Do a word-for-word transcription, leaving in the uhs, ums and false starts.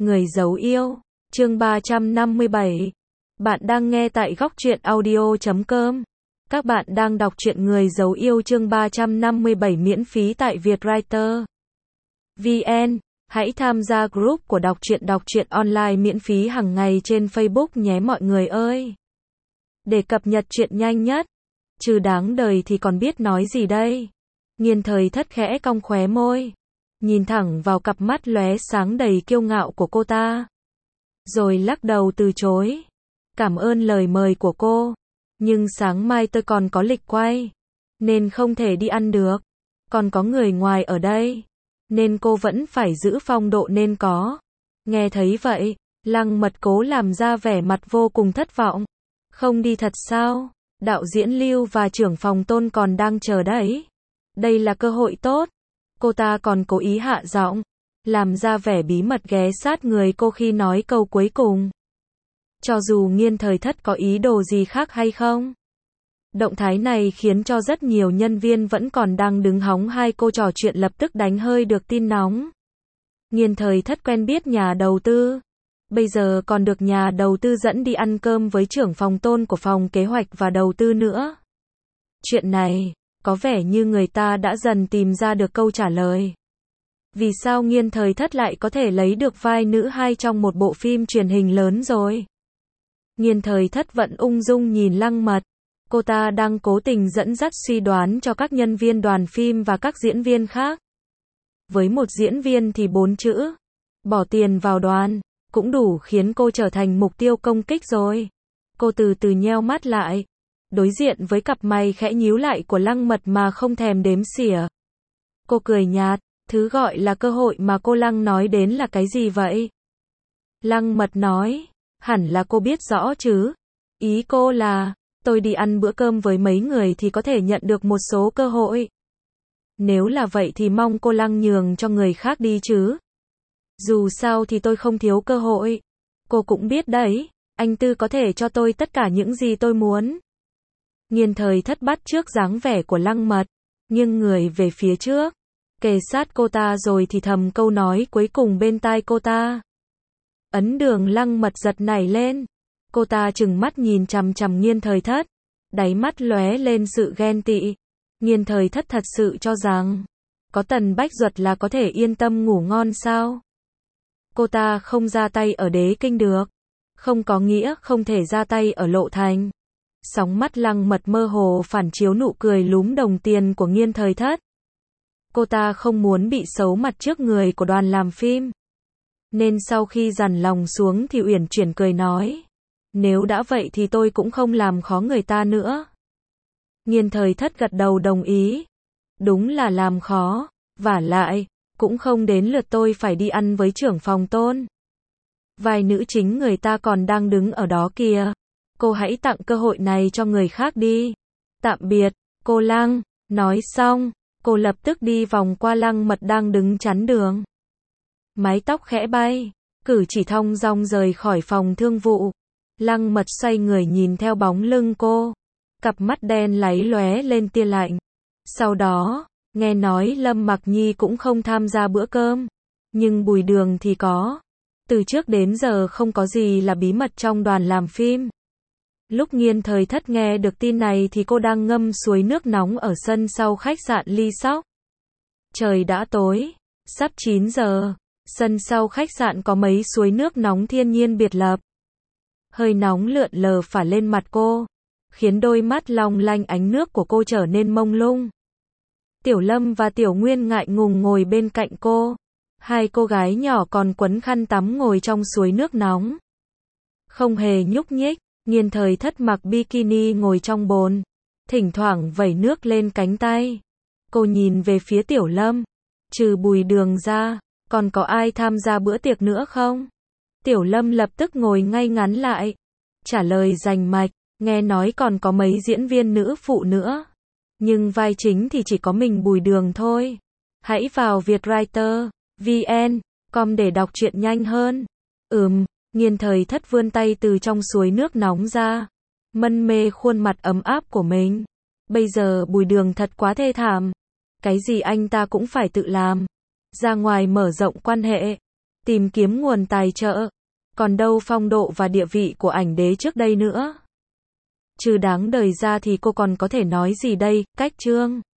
Người giấu yêu, chương ba trăm năm mươi bảy. Bạn đang nghe tại góc truyện audio chấm com. Các bạn đang đọc truyện Người giấu yêu chương ba trăm năm mươi bảy miễn phí tại Vietwriter vê en. Hãy tham gia group của đọc truyện đọc truyện online miễn phí hàng ngày trên Facebook nhé mọi người ơi. Để cập nhật truyện nhanh nhất. Trừ đáng đời thì còn biết nói gì đây. Nghiên Thời Thất khẽ cong khóe môi, nhìn thẳng vào cặp mắt lóe sáng đầy kiêu ngạo của cô ta, rồi lắc đầu từ chối. Cảm ơn lời mời của cô, nhưng sáng mai tôi còn có lịch quay, nên không thể đi ăn được. Còn có người ngoài ở đây, nên cô vẫn phải giữ phong độ nên có. Nghe thấy vậy, Lăng Mật cố làm ra vẻ mặt vô cùng thất vọng. Không đi thật sao? Đạo diễn Lưu và trưởng phòng Tôn còn đang chờ đấy. Đây là cơ hội tốt. Cô ta còn cố ý hạ giọng, làm ra vẻ bí mật ghé sát người cô khi nói câu cuối cùng. Cho dù Nghiên Thời Thất có ý đồ gì khác hay không. Động thái này khiến cho rất nhiều nhân viên vẫn còn đang đứng hóng hai cô trò chuyện lập tức đánh hơi được tin nóng. Nghiên Thời Thất quen biết nhà đầu tư, bây giờ còn được nhà đầu tư dẫn đi ăn cơm với trưởng phòng Tôn của phòng kế hoạch và đầu tư nữa. Chuyện này, có vẻ như người ta đã dần tìm ra được câu trả lời. Vì sao Nghiên Thời Thất lại có thể lấy được vai nữ hai trong một bộ phim truyền hình lớn rồi? Nghiên Thời Thất vẫn ung dung nhìn Lăng Mật. Cô ta đang cố tình dẫn dắt suy đoán cho các nhân viên đoàn phim và các diễn viên khác. Với một diễn viên thì bốn chữ, bỏ tiền vào đoàn, cũng đủ khiến cô trở thành mục tiêu công kích rồi. Cô từ từ nheo mắt lại, đối diện với cặp mày khẽ nhíu lại của Lăng Mật mà không thèm đếm xỉa. Cô cười nhạt, thứ gọi là cơ hội mà cô Lăng nói đến là cái gì vậy? Lăng Mật nói, hẳn là cô biết rõ chứ. Ý cô là, tôi đi ăn bữa cơm với mấy người thì có thể nhận được một số cơ hội. Nếu là vậy thì mong cô Lăng nhường cho người khác đi chứ. Dù sao thì tôi không thiếu cơ hội. Cô cũng biết đấy, anh Tư có thể cho tôi tất cả những gì tôi muốn. Nghiên Thời Thất bắt trước dáng vẻ của Lăng Mật, nhưng người về phía trước, kề sát cô ta rồi thì thầm câu nói cuối cùng bên tai cô ta. Ấn Đường. Lăng Mật giật nảy lên. Cô ta trừng mắt nhìn chằm chằm Nghiên Thời Thất, đáy mắt lóe lên sự ghen tị. Nghiên Thời Thất thật sự cho rằng, có Tần Bách Duật là có thể yên tâm ngủ ngon sao? Cô ta không ra tay ở Đế Kinh được, không có nghĩa không thể ra tay ở Lộ Thành. Sóng mắt Lăng Mật mơ hồ phản chiếu nụ cười lúm đồng tiền của Nghiên Thời Thất. Cô ta không muốn bị xấu mặt trước người của đoàn làm phim, nên sau khi dằn lòng xuống thì uyển chuyển cười nói, nếu đã vậy thì tôi cũng không làm khó người ta nữa. Nghiên Thời Thất gật đầu đồng ý. Đúng là làm khó, vả lại, cũng không đến lượt tôi phải đi ăn với trưởng phòng Tôn. Vai nữ chính người ta còn đang đứng ở đó kìa. Cô hãy tặng cơ hội này cho người khác đi. Tạm biệt, cô Lăng. Nói xong, cô lập tức đi vòng qua Lăng Mật đang đứng chắn đường. Mái tóc khẽ bay, cử chỉ thong dong rời khỏi phòng thương vụ. Lăng Mật xoay người nhìn theo bóng lưng cô, cặp mắt đen láy lóe lên tia lạnh. Sau đó, nghe nói Lâm Mặc Nhi cũng không tham gia bữa cơm, nhưng Bùi Đường thì có. Từ trước đến giờ không có gì là bí mật trong đoàn làm phim. Lúc Nghiên Thời Thất nghe được tin này thì cô đang ngâm suối nước nóng ở sân sau khách sạn Ly Sóc. Trời đã tối, sắp chín giờ, sân sau khách sạn có mấy suối nước nóng thiên nhiên biệt lập. Hơi nóng lượn lờ phả lên mặt cô, khiến đôi mắt long lanh ánh nước của cô trở nên mông lung. Tiểu Lâm và Tiểu Nguyên ngại ngùng ngồi bên cạnh cô. Hai cô gái nhỏ còn quấn khăn tắm ngồi trong suối nước nóng, không hề nhúc nhích. Nghiên Thời Thất mặc bikini ngồi trong bồn, thỉnh thoảng vẩy nước lên cánh tay. Cô nhìn về phía Tiểu Lâm, trừ Bùi Đường ra, còn có ai tham gia bữa tiệc nữa không? Tiểu Lâm lập tức ngồi ngay ngắn lại, trả lời rành mạch, nghe nói còn có mấy diễn viên nữ phụ nữa, nhưng vai chính thì chỉ có mình Bùi Đường thôi. Hãy vào Vietwriter vê en com để đọc truyện nhanh hơn. Ừm, Nghiên Thời Thất vươn tay từ trong suối nước nóng ra, mân mê khuôn mặt ấm áp của mình. Bây giờ Bùi Đường thật quá thê thảm, cái gì anh ta cũng phải tự làm, ra ngoài mở rộng quan hệ, tìm kiếm nguồn tài trợ. Còn đâu phong độ và địa vị của ảnh đế trước đây nữa. Trừ đáng đời ra thì cô còn có thể nói gì đây, cách chương.